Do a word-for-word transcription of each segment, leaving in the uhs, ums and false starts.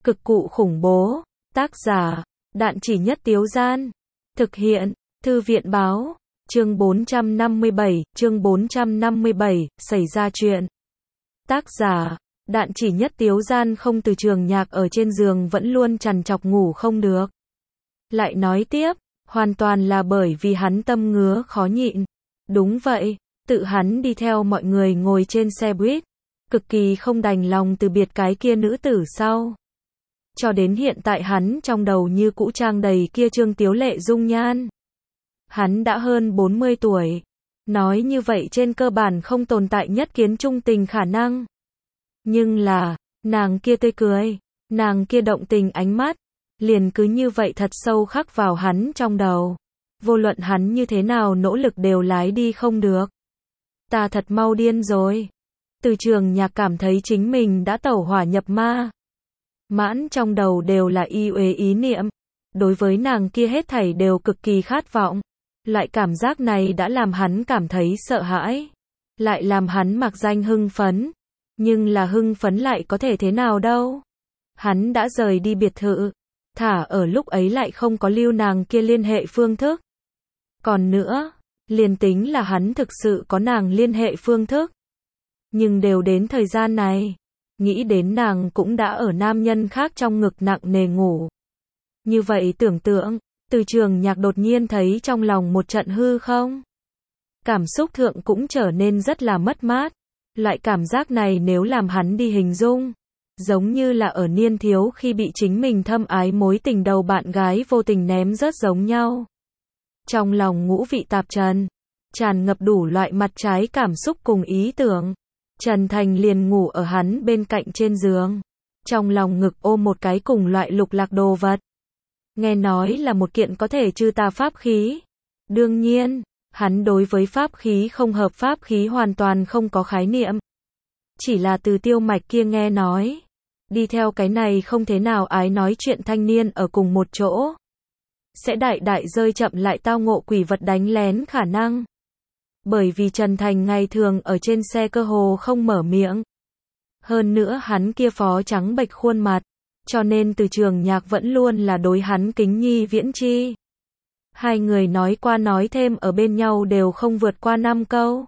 Cực cụ khủng bố. Tác giả, Đạn Chỉ Nhất Tiếu Gian. Thực hiện, Thư viện báo. Chương bốn trăm năm mươi bảy, chương bốn trăm năm mươi bảy, xảy ra chuyện. Tác giả, Đạn Chỉ Nhất Tiếu Gian. Không, Từ Trường Nhạc ở trên giường vẫn luôn trằn trọc ngủ không được. Lại nói tiếp, hoàn toàn là bởi vì hắn tâm ngứa khó nhịn. Đúng vậy, tự hắn đi theo mọi người ngồi trên xe buýt, cực kỳ không đành lòng từ biệt cái kia nữ tử sau. Cho đến hiện tại hắn trong đầu như cũ trang đầy kia trương tiếu lệ dung nhan. Hắn đã hơn bốn mươi tuổi. Nói như vậy trên cơ bản không tồn tại nhất kiến trung tình khả năng. Nhưng là, nàng kia tươi cười, nàng kia động tình ánh mắt, liền cứ như vậy thật sâu khắc vào hắn trong đầu. Vô luận hắn như thế nào nỗ lực đều lái đi không được. Ta thật mau điên rồi. Từ Trường Nhạc cảm thấy chính mình đã tẩu hỏa nhập ma. Mãn trong đầu đều là y uế ý niệm. Đối với nàng kia hết thảy đều cực kỳ khát vọng. Loại cảm giác này đã làm hắn cảm thấy sợ hãi. Lại làm hắn mặc danh hưng phấn. Nhưng là hưng phấn lại có thể thế nào đâu. Hắn đã rời đi biệt thự. Thả ở lúc ấy lại không có lưu nàng kia liên hệ phương thức. Còn nữa, liền tính là hắn thực sự có nàng liên hệ phương thức. Nhưng đều đến thời gian này, nghĩ đến nàng cũng đã ở nam nhân khác trong ngực nặng nề ngủ. Như vậy tưởng tượng, Từ Trường Nhạc đột nhiên thấy trong lòng một trận hư không. Cảm xúc thượng cũng trở nên rất là mất mát. Loại cảm giác này nếu làm hắn đi hình dung, giống như là ở niên thiếu khi bị chính mình thâm ái mối tình đầu bạn gái vô tình ném rớt giống nhau. Trong lòng ngũ vị tạp trần, tràn ngập đủ loại mặt trái cảm xúc cùng ý tưởng. Trần Thành liền ngủ ở hắn bên cạnh trên giường. Trong lòng ngực ôm một cái cùng loại lục lạc đồ vật. Nghe nói là một kiện có thể trừ tà pháp khí. Đương nhiên, hắn đối với pháp khí không hợp pháp khí hoàn toàn không có khái niệm. Chỉ là từ Tiêu Mạch kia nghe nói. Đi theo cái này không thế nào ái nói chuyện thanh niên ở cùng một chỗ. Sẽ đại đại rơi chậm lại tao ngộ quỷ vật đánh lén khả năng. Bởi vì Trần Thành ngày thường ở trên xe cơ hồ không mở miệng. Hơn nữa hắn kia phó trắng bệch khuôn mặt. Cho nên Từ Trường Nhạc vẫn luôn là đối hắn kính nhi viễn chi. Hai người nói qua nói thêm ở bên nhau đều không vượt qua năm câu.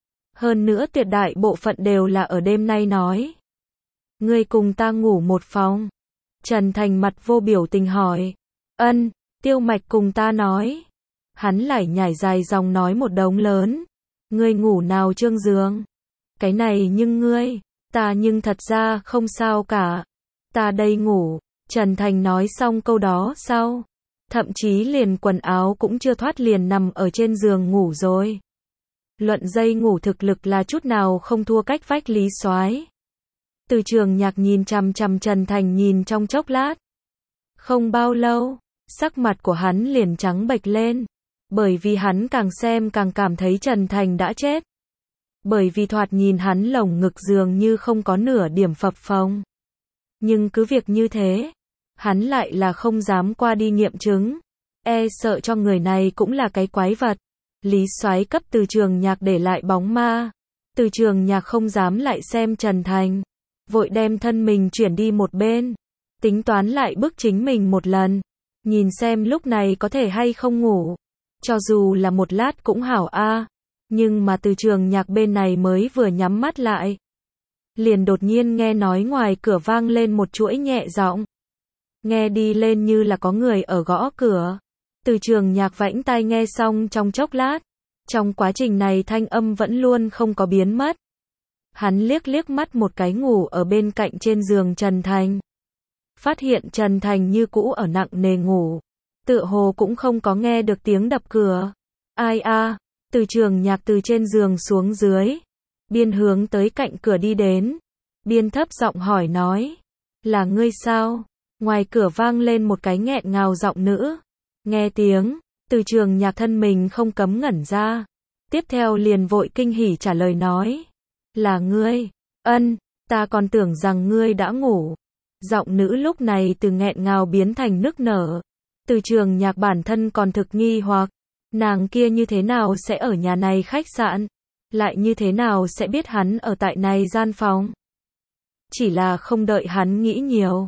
Hơn nữa tuyệt đại bộ phận đều là ở đêm nay nói. Ngươi cùng ta ngủ một phòng. Trần Thành mặt vô biểu tình hỏi. Ân, Tiêu Mạch cùng ta nói. Hắn lải nhải dài dòng nói một đống lớn. Ngươi ngủ nào trương giường? Cái này nhưng ngươi, ta nhưng thật ra không sao cả. Ta đây ngủ. Trần Thành nói xong câu đó sau. Thậm chí liền quần áo cũng chưa thoát liền nằm ở trên giường ngủ rồi. Luận dây ngủ thực lực là chút nào không thua cách vách Lý Soái. Từ Trường Nhạc nhìn chằm chằm Trần Thành nhìn trong chốc lát. Không bao lâu, sắc mặt của hắn liền trắng bệch lên. Bởi vì hắn càng xem càng cảm thấy Trần Thành đã chết. Bởi vì thoạt nhìn hắn lồng ngực dường như không có nửa điểm phập phồng. Nhưng cứ việc như thế, hắn lại là không dám qua đi nghiệm chứng. E sợ cho người này cũng là cái quái vật. Lý Soái cấp Từ Trường Nhạc để lại bóng ma. Từ Trường Nhạc không dám lại xem Trần Thành. Vội đem thân mình chuyển đi một bên. Tính toán lại bức chính mình một lần. Nhìn xem lúc này có thể hay không ngủ. Cho dù là một lát cũng hảo a. Nhưng mà Từ Trường Nhạc bên này mới vừa nhắm mắt lại. Liền đột nhiên nghe nói ngoài cửa vang lên một chuỗi nhẹ giọng. Nghe đi lên như là có người ở gõ cửa. Từ Trường Nhạc vãnh tai nghe xong trong chốc lát. Trong quá trình này thanh âm vẫn luôn không có biến mất. Hắn liếc liếc mắt một cái ngủ ở bên cạnh trên giường Trần Thành. Phát hiện Trần Thành như cũ ở nặng nề ngủ. Tựa hồ cũng không có nghe được tiếng đập cửa. Ai a? Từ Trường Nhạc từ trên giường xuống dưới. Biên hướng tới cạnh cửa đi đến. Biên thấp giọng hỏi nói. Là ngươi sao? Ngoài cửa vang lên một cái nghẹn ngào giọng nữ. Nghe tiếng, Từ Trường Nhạc thân mình không cấm ngẩn ra. Tiếp theo liền vội kinh hỉ trả lời nói. Là ngươi. Ân, ta còn tưởng rằng ngươi đã ngủ. Giọng nữ lúc này từ nghẹn ngào biến thành nức nở. Từ Trường Nhạc bản thân còn thực nghi hoặc. Nàng kia như thế nào sẽ ở nhà này khách sạn? Lại như thế nào sẽ biết hắn ở tại này gian phòng? Chỉ là không đợi hắn nghĩ nhiều.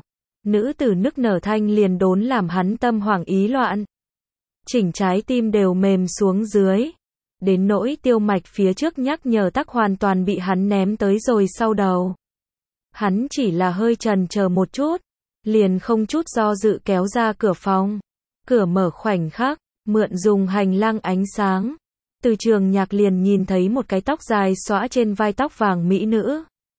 Nữ tử nức nở thanh liền đốn làm hắn tâm hoảng ý loạn. Chỉnh trái tim đều mềm xuống dưới. Đến nỗi Tiêu Mạch phía trước nhắc nhở tắc hoàn toàn bị hắn ném tới rồi sau đầu. Hắn chỉ là hơi chần chờ một chút, liền không chút do dự kéo ra cửa phòng. Cửa mở khoảnh khắc, mượn dùng hành lang ánh sáng. Từ Trường Nhạc liền nhìn thấy một cái tóc dài xõa trên vai tóc vàng mỹ nữ.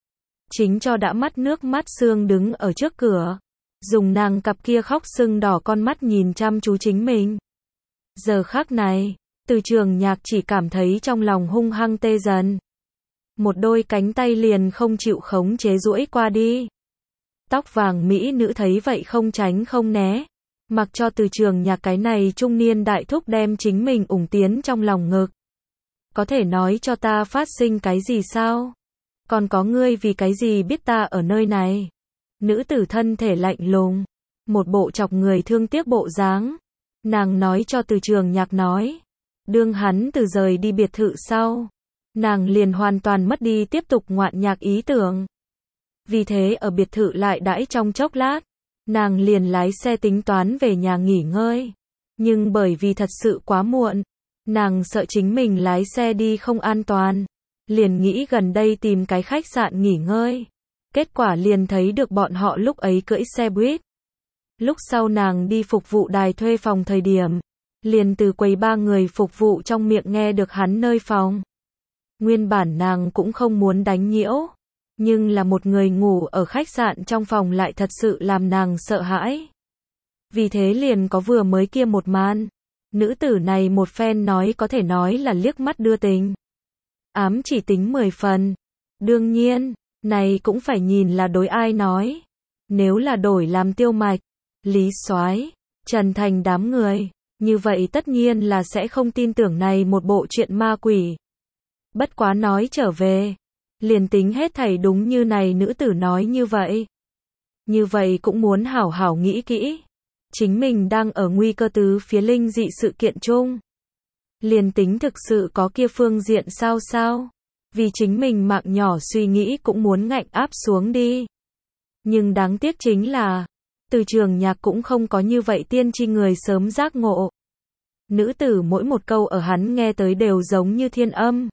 Chính cho đã mắt nước mắt sương đứng ở trước cửa. Dùng nàng cặp kia khóc sưng đỏ con mắt nhìn chăm chú chính mình. Giờ khắc này, Từ Trường Nhạc chỉ cảm thấy trong lòng hung hăng tê dần. Một đôi cánh tay liền không chịu khống chế duỗi qua đi. Tóc vàng mỹ nữ thấy vậy không tránh không né. Mặc cho Từ Trường Nhạc cái này trung niên đại thúc đem chính mình ủng tiến trong lòng ngực. Có thể nói cho ta phát sinh cái gì sao? Còn có ngươi vì cái gì biết ta ở nơi này? Nữ tử thân thể lạnh lùng, một bộ chọc người thương tiếc bộ dáng. Nàng nói cho Từ Trường Nhạc nói. Đương hắn từ rời đi biệt thự sau, nàng liền hoàn toàn mất đi tiếp tục ngoạn nhạc ý tưởng. Vì thế ở biệt thự lại đãi trong chốc lát, nàng liền lái xe tính toán về nhà nghỉ ngơi. Nhưng bởi vì thật sự quá muộn, nàng sợ chính mình lái xe đi không an toàn, liền nghĩ gần đây tìm cái khách sạn nghỉ ngơi. Kết quả liền thấy được bọn họ lúc ấy cưỡi xe buýt. Lúc sau nàng đi phục vụ đài thuê phòng thời điểm, liền từ quầy ba người phục vụ trong miệng nghe được hắn nơi phòng. Nguyên bản nàng cũng không muốn đánh nhiễu, nhưng là một người ngủ ở khách sạn trong phòng lại thật sự làm nàng sợ hãi. Vì thế liền có vừa mới kia một màn. Nữ tử này một phen nói có thể nói là liếc mắt đưa tình. Ám chỉ tính mười phần. Đương nhiên, này cũng phải nhìn là đối ai nói. Nếu là đổi làm Tiêu Mạch, Lý Soái, Trần Thành đám người, như vậy tất nhiên là sẽ không tin tưởng này một bộ chuyện ma quỷ. Bất quá nói trở về, liền tính hết thảy đúng như này nữ tử nói như vậy. Như vậy cũng muốn hảo hảo nghĩ kỹ. Chính mình đang ở nguy cơ tứ phía linh dị sự kiện chung. Liền tính thực sự có kia phương diện sao sao. Vì chính mình mạng nhỏ suy nghĩ cũng muốn ngạnh áp xuống đi. Nhưng đáng tiếc chính là, Từ Trường Nhạc cũng không có như vậy tiên tri người sớm giác ngộ. Nữ tử mỗi một câu ở hắn nghe tới đều giống như thiên âm.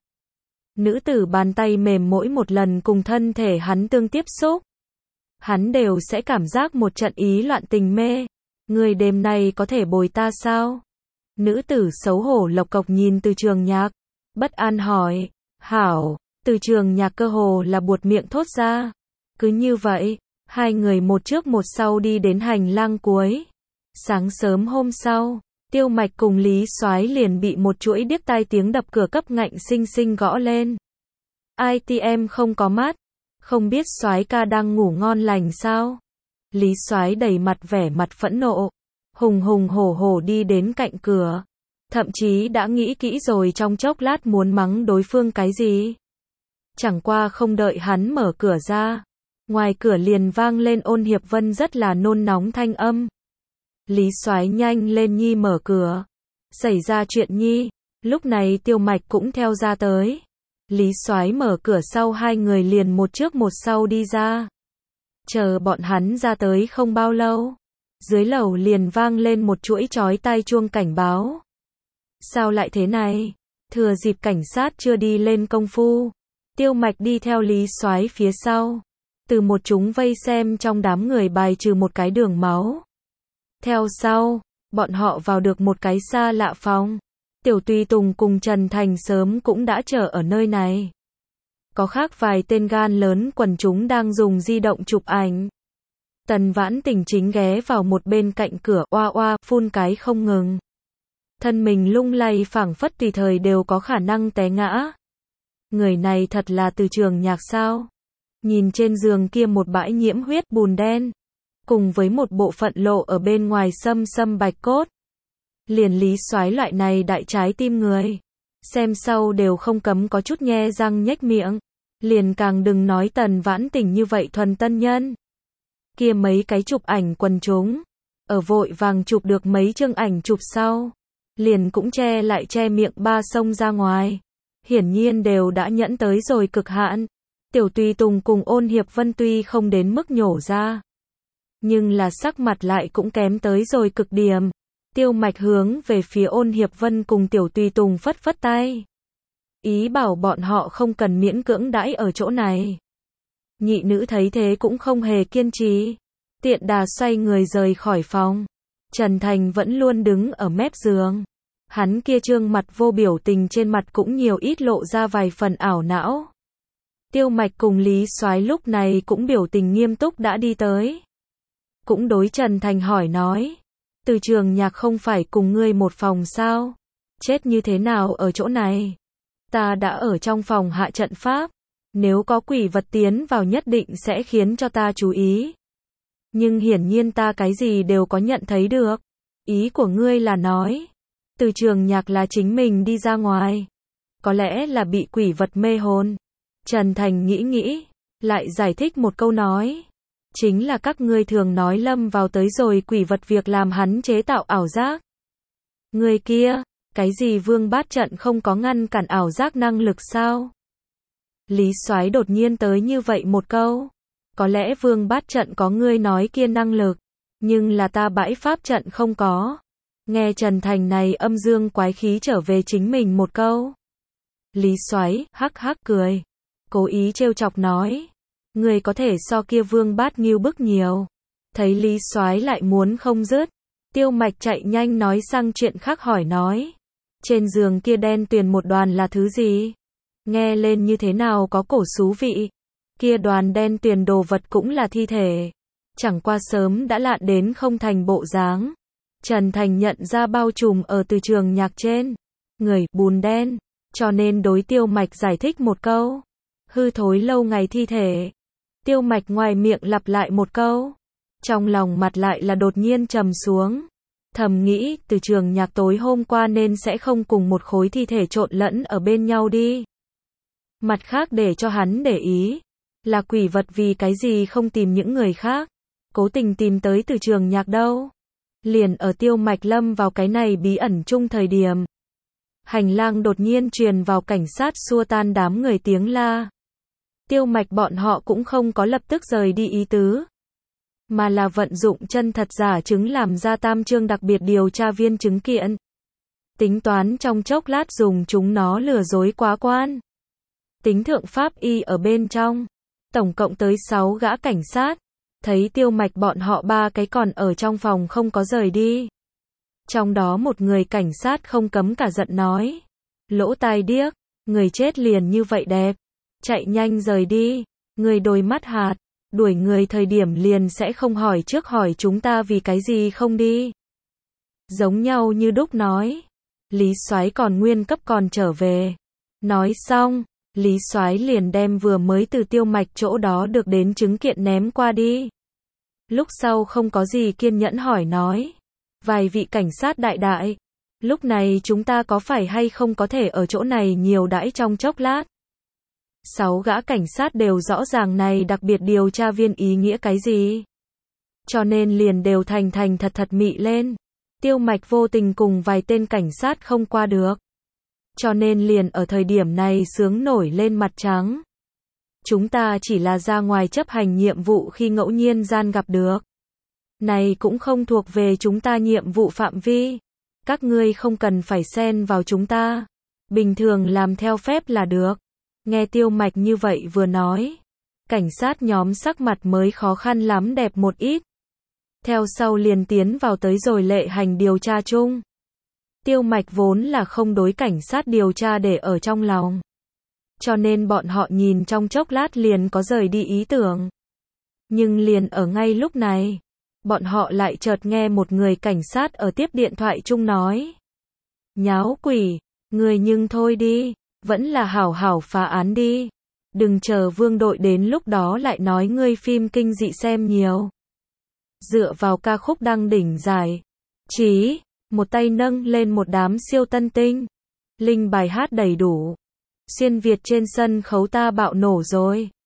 Nữ tử bàn tay mềm mỗi một lần cùng thân thể hắn tương tiếp xúc. Hắn đều sẽ cảm giác một trận ý loạn tình mê. Người đêm nay có thể bồi ta sao? Nữ tử xấu hổ lộc cộc nhìn Từ Trường Nhạc. Bất an hỏi. Hảo. Từ Trường Nhạc cơ hồ là buột miệng thốt ra. Cứ như vậy, hai người một trước một sau đi đến hành lang cuối. Sáng sớm hôm sau, Tiêu Mạch cùng Lý Soái liền bị một chuỗi điếc tai tiếng đập cửa cấp ngạnh sinh sinh gõ lên. i tê em không có mắt, không biết Soái ca đang ngủ ngon lành sao? Lý Soái đầy mặt vẻ mặt phẫn nộ, hùng hùng hổ hổ đi đến cạnh cửa, thậm chí đã nghĩ kỹ rồi trong chốc lát muốn mắng đối phương cái gì. Chẳng qua không đợi hắn mở cửa ra, ngoài cửa liền vang lên Ôn Hiệp Vân rất là nôn nóng thanh âm. Lý Soái nhanh lên nhi mở cửa. Xảy ra chuyện nhi. Lúc này Tiêu Mạch cũng theo ra tới. Lý Soái mở cửa sau hai người liền một trước một sau đi ra. Chờ bọn hắn ra tới không bao lâu, dưới lầu liền vang lên một chuỗi chói tai chuông cảnh báo. Sao lại thế này? Thừa dịp cảnh sát chưa đi lên công phu, Tiêu Mạch đi theo Lý Soái phía sau. Từ một chúng vây xem trong đám người bài trừ một cái đường máu. Theo sau, bọn họ vào được một cái xa lạ phòng. Tiểu Tùy Tùng cùng Trần Thành sớm cũng đã chờ ở nơi này. Có khác vài tên gan lớn quần chúng đang dùng di động chụp ảnh. Tần Vãn Tình chính ghé vào một bên cạnh cửa oa oa phun cái không ngừng. Thân mình lung lay phảng phất tùy thời đều có khả năng té ngã. Người này thật là Từ Trường Nhạc sao? Nhìn trên giường kia một bãi nhiễm huyết bùn đen, cùng với một bộ phận lộ ở bên ngoài sâm sâm bạch cốt. Liền Lý Soái loại này đại trái tim người, xem sau đều không cấm có chút nhe răng nhếch miệng. Liền càng đừng nói Tần Vãn Tình như vậy thuần tân nhân. Kia mấy cái chụp ảnh quần chúng, ở vội vàng chụp được mấy chương ảnh chụp sau, liền cũng che lại che miệng ba sông ra ngoài. Hiển nhiên đều đã nhẫn tới rồi cực hạn. Tiểu Tùy Tùng cùng Ôn Hiệp Vân tuy không đến mức nhổ ra, nhưng là sắc mặt lại cũng kém tới rồi cực điểm. Tiêu Mạch hướng về phía Ôn Hiệp Vân cùng Tiểu Tùy Tùng phất phất tay. Ý bảo bọn họ không cần miễn cưỡng đãi ở chỗ này. Nhị nữ thấy thế cũng không hề kiên trì. Tiện đà xoay người rời khỏi phòng. Trần Thành vẫn luôn đứng ở mép giường. Hắn kia trương mặt vô biểu tình trên mặt cũng nhiều ít lộ ra vài phần ảo não. Tiêu Mạch cùng Lý Soái lúc này cũng biểu tình nghiêm túc đã đi tới. Cũng đối Trần Thành hỏi nói. Từ Trường Nhạc không phải cùng ngươi một phòng sao? Chết như thế nào ở chỗ này? Ta đã ở trong phòng hạ trận pháp. Nếu có quỷ vật tiến vào nhất định sẽ khiến cho ta chú ý. Nhưng hiển nhiên ta cái gì đều có nhận thấy được. Ý của ngươi là nói. Từ Trường Nhạc là chính mình đi ra ngoài. Có lẽ là bị quỷ vật mê hồn. Trần Thành nghĩ nghĩ. Lại giải thích một câu nói. Chính là các ngươi thường nói lâm vào tới rồi quỷ vật việc làm hắn chế tạo ảo giác. Người kia, cái gì Vương Bát Trận không có ngăn cản ảo giác năng lực sao? Lý Soái đột nhiên tới như vậy một câu. Có lẽ Vương Bát Trận có ngươi nói kia năng lực, nhưng là ta bãi pháp trận không có. Nghe Trần Thành này âm dương quái khí trở về chính mình một câu. Lý Soái hắc hắc cười, cố ý trêu chọc nói. Người có thể so kia Vương Bát Ngưu bức nhiều. Thấy Lý Soái lại muốn không dứt. Tiêu Mạch chạy nhanh nói sang chuyện khác hỏi nói. Trên giường kia đen tuyền một đoàn là thứ gì? Nghe lên như thế nào có cổ xú vị. Kia đoàn đen tuyền đồ vật cũng là thi thể. Chẳng qua sớm đã lạn đến không thành bộ dáng. Trần Thành nhận ra bao trùm ở Từ Trường Nhạc trên người bùn đen. Cho nên đối Tiêu Mạch giải thích một câu. Hư thối lâu ngày thi thể. Tiêu Mạch ngoài miệng lặp lại một câu. Trong lòng mặt lại là đột nhiên trầm xuống. Thầm nghĩ, Từ Trường Nhạc tối hôm qua nên sẽ không cùng một khối thi thể trộn lẫn ở bên nhau đi. Mặt khác để cho hắn để ý, là quỷ vật vì cái gì không tìm những người khác, cố tình tìm tới Từ Trường Nhạc đâu. Liền ở Tiêu Mạch lâm vào cái này bí ẩn chung thời điểm. Hành lang đột nhiên truyền vào cảnh sát xua tan đám người tiếng la. Tiêu Mạch bọn họ cũng không có lập tức rời đi ý tứ, mà là vận dụng chân thật giả chứng làm ra tam chương đặc biệt điều tra viên chứng kiện. Tính toán trong chốc lát dùng chúng nó lừa dối quá quan. Tính thượng pháp y ở bên trong. Tổng cộng tới sáu gã cảnh sát. Thấy Tiêu Mạch bọn họ ba cái còn ở trong phòng không có rời đi. Trong đó một người cảnh sát không cấm cả giận nói. Lỗ tai điếc, người chết liền như vậy đẹp. Chạy nhanh rời đi. Người đôi mắt hạt. Đuổi người thời điểm liền sẽ không hỏi trước hỏi chúng ta vì cái gì không đi. Giống nhau như đúc nói. Lý Soái còn nguyên cấp còn trở về. Nói xong, Lý Soái liền đem vừa mới từ Tiêu Mạch chỗ đó được đến chứng kiện ném qua đi. Lúc sau không có gì kiên nhẫn hỏi nói. Vài vị cảnh sát đại đại. Lúc này chúng ta có phải hay không có thể ở chỗ này nhiều đãi trong chốc lát. Sáu gã cảnh sát đều rõ ràng này đặc biệt điều tra viên ý nghĩa cái gì. Cho nên liền đều thành thành thật thật mị lên. Tiêu Mạch vô tình cùng vài tên cảnh sát không qua được. Cho nên liền ở thời điểm này sướng nổi lên mặt trắng. Chúng ta chỉ là ra ngoài chấp hành nhiệm vụ khi ngẫu nhiên gian gặp được. Này cũng không thuộc về chúng ta nhiệm vụ phạm vi. Các ngươi không cần phải xen vào chúng ta. Bình thường làm theo phép là được. Nghe Tiêu Mạch như vậy vừa nói. Cảnh sát nhóm sắc mặt mới khó khăn lắm đẹp một ít. Theo sau liền tiến vào tới rồi lệ hành điều tra chung. Tiêu Mạch vốn là không đối cảnh sát điều tra để ở trong lòng. Cho nên bọn họ nhìn trong chốc lát liền có rời đi ý tưởng. Nhưng liền ở ngay lúc này, bọn họ lại chợt nghe một người cảnh sát ở tiếp điện thoại chung nói. Nháo quỷ, người nhưng thôi đi, vẫn là hảo hảo phá án đi. Đừng chờ Vương đội đến lúc đó lại nói ngươi phim kinh dị xem nhiều. Dựa vào ca khúc đăng đỉnh giải trí, một tay nâng lên một đám siêu tân tinh. Linh bài hát đầy đủ. Xuyên Việt trên sân khấu ta bạo nổ rồi.